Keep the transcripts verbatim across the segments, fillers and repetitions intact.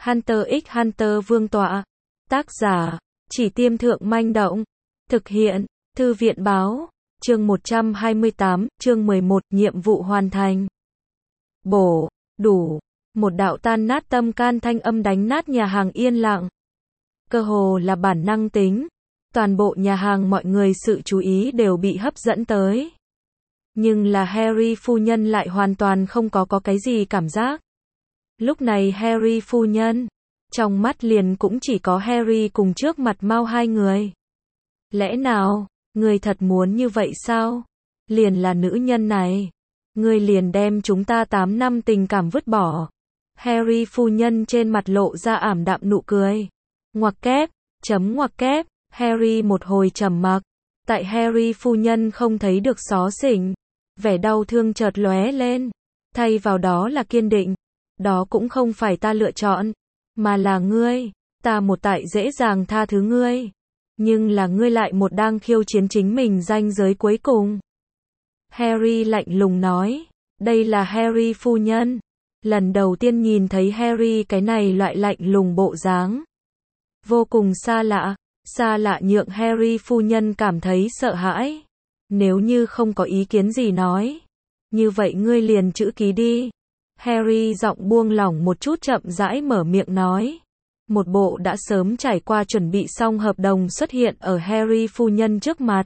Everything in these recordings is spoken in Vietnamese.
Hunter x Hunter vương tọa. Tác giả, Chỉ Tiêm Thượng Manh Động. Thực hiện, Thư viện báo. Chương một trăm hai mươi tám, chương mười một, nhiệm vụ hoàn thành. Bổ, đủ. Một đạo tan nát tâm can thanh âm đánh nát nhà hàng yên lặng. Cơ hồ là bản năng tính. Toàn bộ nhà hàng mọi người sự chú ý đều bị hấp dẫn tới. Nhưng là Harry phu nhân lại hoàn toàn không có có cái gì cảm giác. Lúc này Harry phu nhân, trong mắt liền cũng chỉ có Harry cùng trước mặt Mau hai người. Lẽ nào, người thật muốn như vậy sao? Liền là nữ nhân này. Người liền đem chúng ta tám năm tình cảm vứt bỏ. Harry phu nhân trên mặt lộ ra ảm đạm nụ cười. Ngoặc kép, chấm ngoặc kép, Harry một hồi trầm mặc. Tại Harry phu nhân không thấy được xó xỉnh. Vẻ đau thương chợt lóe lên. Thay vào đó là kiên định. Đó cũng không phải ta lựa chọn, mà là ngươi. Ta một tại dễ dàng tha thứ ngươi. Nhưng là ngươi lại một đang khiêu chiến chính mình ranh giới cuối cùng. Harry lạnh lùng nói. Đây là Harry phu nhân. Lần đầu tiên nhìn thấy Harry cái này loại lạnh lùng bộ dáng. Vô cùng xa lạ. Xa lạ nhượng Harry phu nhân cảm thấy sợ hãi. Nếu như không có ý kiến gì nói. Như vậy ngươi liền chữ ký đi. Harry giọng buông lỏng một chút chậm rãi mở miệng nói. Một bộ đã sớm trải qua chuẩn bị xong hợp đồng xuất hiện ở Harry phu nhân trước mặt.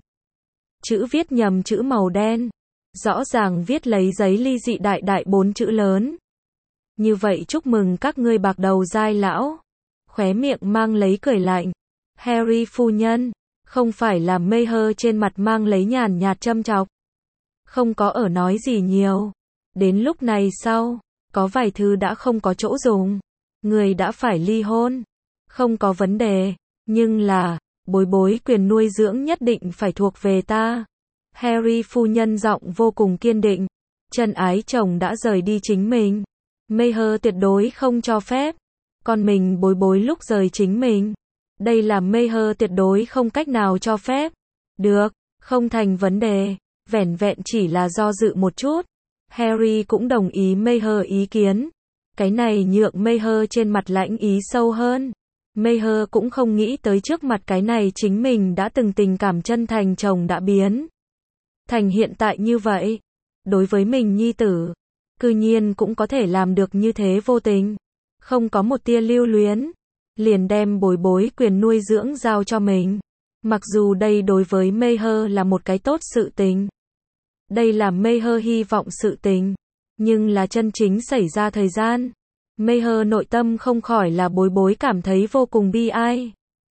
Chữ viết nhầm chữ màu đen. Rõ ràng viết lấy giấy ly dị đại đại bốn chữ lớn. Như vậy chúc mừng các ngươi bạc đầu giai lão. Khóe miệng mang lấy cười lạnh. Harry phu nhân, không phải là Mayer trên mặt mang lấy nhàn nhạt châm chọc. Không có ở nói gì nhiều. Đến lúc này sau, có vài thứ đã không có chỗ dùng. Người đã phải ly hôn. Không có vấn đề. Nhưng là, bối bối quyền nuôi dưỡng nhất định phải thuộc về ta. Harry phu nhân giọng vô cùng kiên định. Chân ái chồng đã rời đi chính mình. Mayer tuyệt đối không cho phép. Còn mình bối bối lúc rời chính mình. Đây là Mayer tuyệt đối không cách nào cho phép. Được, không thành vấn đề. Vẻn vẹn chỉ là do dự một chút. Harry cũng đồng ý Mayer ý kiến. Cái này nhượng Mayer trên mặt lãnh ý sâu hơn. Mayer cũng không nghĩ tới trước mặt cái này chính mình đã từng tình cảm chân thành chồng đã biến thành hiện tại như vậy. Đối với mình nhi tử, cư nhiên cũng có thể làm được như thế vô tình. Không có một tia lưu luyến. Liền đem bối bối quyền nuôi dưỡng giao cho mình. Mặc dù đây đối với Mayer là một cái tốt sự tình. Đây là Mayer hy vọng sự tình. Nhưng là chân chính xảy ra thời gian. Mayer nội tâm không khỏi là bối bối cảm thấy vô cùng bi ai.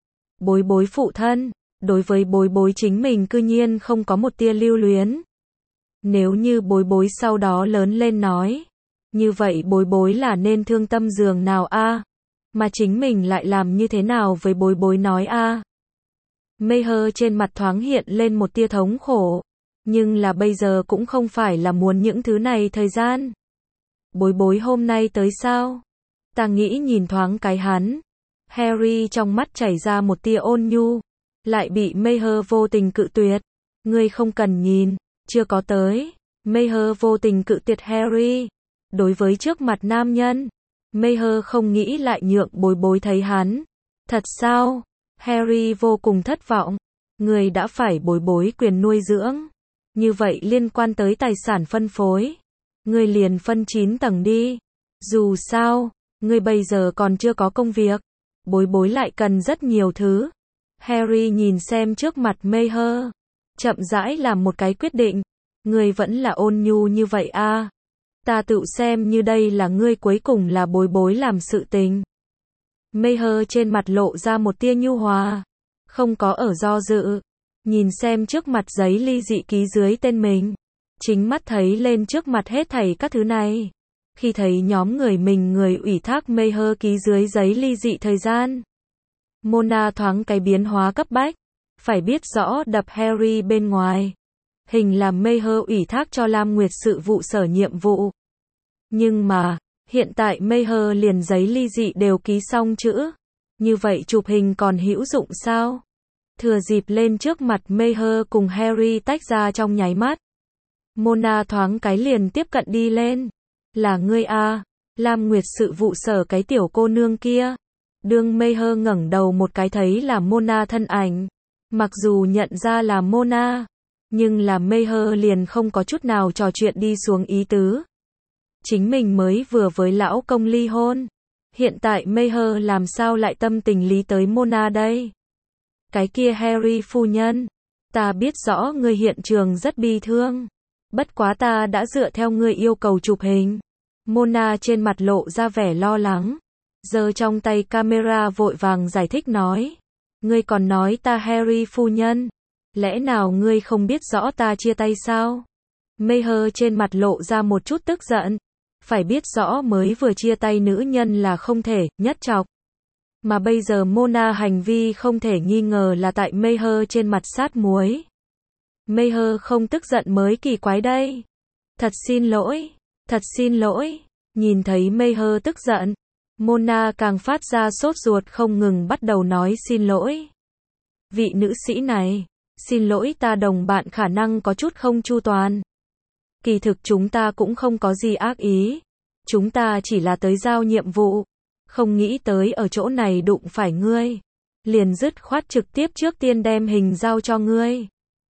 Bối bối phụ thân, đối với bối bối chính mình cư nhiên không có một tia lưu luyến. Nếu như bối bối sau đó lớn lên nói. Như vậy bối bối là nên thương tâm giường nào a à? Mà chính mình lại làm như thế nào với bối bối nói a à? Mayer trên mặt thoáng hiện lên một tia thống khổ. Nhưng là bây giờ cũng không phải là muốn những thứ này thời gian. Bối bối hôm nay tới sao? Ta nghĩ nhìn thoáng cái hắn. Harry trong mắt chảy ra một tia ôn nhu. Lại bị Mayer vô tình cự tuyệt. Ngươi không cần nhìn, chưa có tới. Mayer vô tình cự tuyệt Harry. Đối với trước mặt nam nhân, Mayer không nghĩ lại nhượng bối bối thấy hắn. Thật sao? Harry vô cùng thất vọng. Người đã phải bối bối quyền nuôi dưỡng. Như vậy liên quan tới tài sản phân phối. Người liền phân chín tầng đi. Dù sao, người bây giờ còn chưa có công việc. Bối bối lại cần rất nhiều thứ. Harry nhìn xem trước mặt Mayer. Chậm rãi làm một cái quyết định. Người vẫn là ôn nhu như vậy a à? Ta tự xem như đây là ngươi cuối cùng là bối bối làm sự tình. Mayer trên mặt lộ ra một tia nhu hòa. Không có ở do dự. Nhìn xem trước mặt giấy ly dị ký dưới tên mình. Chính mắt thấy lên trước mặt hết thảy các thứ này. Khi thấy nhóm người mình người ủy thác Mayer ký dưới giấy ly dị thời gian. Mona thoáng cái biến hóa cấp bách. Phải biết rõ đập Harry bên ngoài. Hình là Mayer ủy thác cho Lam Nguyệt sự vụ sở nhiệm vụ. Nhưng mà, hiện tại Mayer liền giấy ly dị đều ký xong chữ. Như vậy chụp hình còn hữu dụng sao? Thừa dịp lên trước mặt Mayer cùng Harry tách ra trong nháy mắt. Mona thoáng cái liền tiếp cận đi lên. Là ngươi a? Lam Nguyệt sự vụ sở cái tiểu cô nương kia. Đương Mayher ngẩng đầu một cái thấy là Mona thân ảnh. Mặc dù nhận ra là Mona, nhưng là Mayher liền không có chút nào trò chuyện đi xuống ý tứ. Chính mình mới vừa với lão công ly hôn. Hiện tại Mayher làm sao lại tâm tình lý tới Mona đây? Cái kia Harry phu nhân, ta biết rõ ngươi hiện trường rất bi thương. Bất quá ta đã dựa theo ngươi yêu cầu chụp hình. Mona trên mặt lộ ra vẻ lo lắng. Giơ trong tay camera vội vàng giải thích nói. Ngươi còn nói ta Harry phu nhân. Lẽ nào ngươi không biết rõ ta chia tay sao? Mayher trên mặt lộ ra một chút tức giận. Phải biết rõ mới vừa chia tay nữ nhân là không thể, nhất chọc. Mà bây giờ Mona hành vi không thể nghi ngờ là tại Mayher trên mặt sát muối. Mayher không tức giận mới kỳ quái đây. Thật xin lỗi, thật xin lỗi. Nhìn thấy Mayher tức giận, Mona càng phát ra sốt ruột không ngừng bắt đầu nói xin lỗi. Vị nữ sĩ này, xin lỗi ta đồng bạn khả năng có chút không chu toàn. Kỳ thực chúng ta cũng không có gì ác ý. Chúng ta chỉ là tới giao nhiệm vụ. Không nghĩ tới ở chỗ này đụng phải ngươi. Liền dứt khoát trực tiếp trước tiên đem hình giao cho ngươi.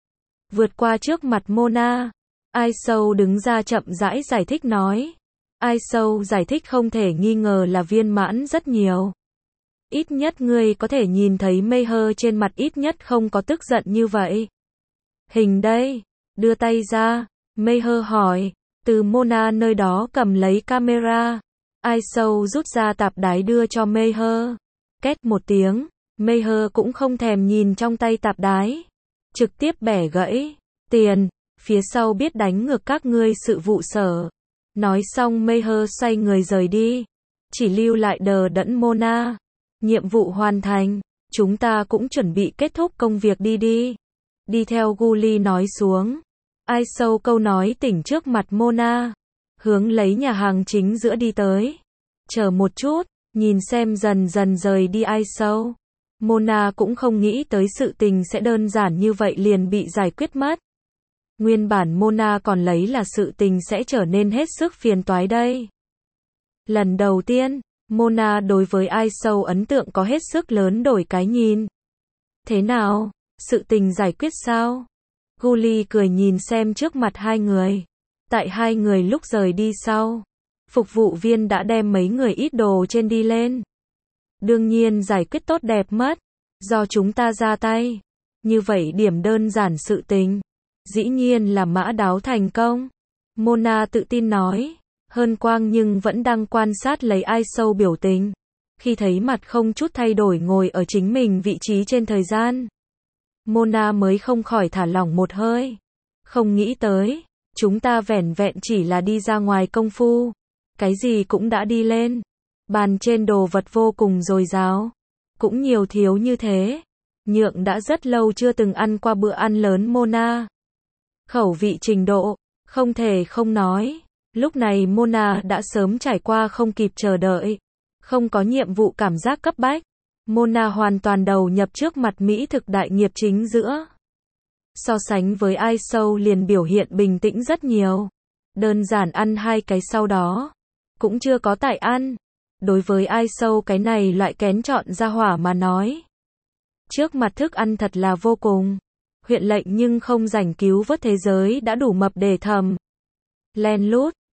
Vượt qua trước mặt Mona, Ai Sâu đứng ra chậm rãi giải thích nói. Ai Sâu giải thích không thể nghi ngờ là viên mãn rất nhiều. Ít nhất ngươi có thể nhìn thấy Mayher trên mặt ít nhất không có tức giận như vậy. Hình đây, đưa tay ra. Mayher hỏi, từ Mona nơi đó cầm lấy camera. Ai Sâu rút ra tạp đái đưa cho Mayher. Két một tiếng, Mayher cũng không thèm nhìn trong tay tạp đái. Trực tiếp bẻ gãy. Tiền, phía sau biết đánh ngược các ngươi sự vụ sở. Nói xong Mayher xoay người rời đi. Chỉ lưu lại đờ đẫn Mona. Nhiệm vụ hoàn thành, chúng ta cũng chuẩn bị kết thúc công việc đi đi. Đi theo Gully nói xuống. Ai Sâu câu nói tỉnh trước mặt Mona. Hướng lấy nhà hàng chính giữa đi tới. Chờ một chút, nhìn xem dần dần rời đi Ai Sâu. Mona cũng không nghĩ tới sự tình sẽ đơn giản như vậy liền bị giải quyết mất. Nguyên bản Mona còn lấy là sự tình sẽ trở nên hết sức phiền toái đây. Lần đầu tiên, Mona đối với Ai Sâu ấn tượng có hết sức lớn đổi cái nhìn. Thế nào? Sự tình giải quyết sao? Gully cười nhìn xem trước mặt hai người. Tại hai người lúc rời đi sau, phục vụ viên đã đem mấy người ít đồ trên đi lên. Đương nhiên giải quyết tốt đẹp mất. Do chúng ta ra tay. Như vậy điểm đơn giản sự tình. Dĩ nhiên là mã đáo thành công. Mona tự tin nói. Hơn Quang nhưng vẫn đang quan sát lấy Ai Sâu biểu tình. Khi thấy mặt không chút thay đổi ngồi ở chính mình vị trí trên thời gian. Mona mới không khỏi thả lỏng một hơi. Không nghĩ tới. Chúng ta vẻn vẹn chỉ là đi ra ngoài công phu. Cái gì cũng đã đi lên. Bàn trên đồ vật vô cùng dồi dào. Cũng nhiều thiếu như thế. Nhượng đã rất lâu chưa từng ăn qua bữa ăn lớn Mona. Khẩu vị trình độ. Không thể không nói. Lúc này Mona đã sớm trải qua không kịp chờ đợi. Không có nhiệm vụ cảm giác cấp bách. Mona hoàn toàn đầu nhập trước mặt mỹ thực đại nghiệp chính giữa. So sánh với Ai Sâu liền biểu hiện bình tĩnh rất nhiều. Đơn giản ăn hai cái sau đó. Cũng chưa có tại ăn. Đối với Ai Sâu cái này loại kén chọn ra hỏa mà nói. Trước mặt thức ăn thật là vô cùng. Huyện lệnh nhưng không rảnh cứu vớt thế giới đã đủ mập để thầm. Len lút.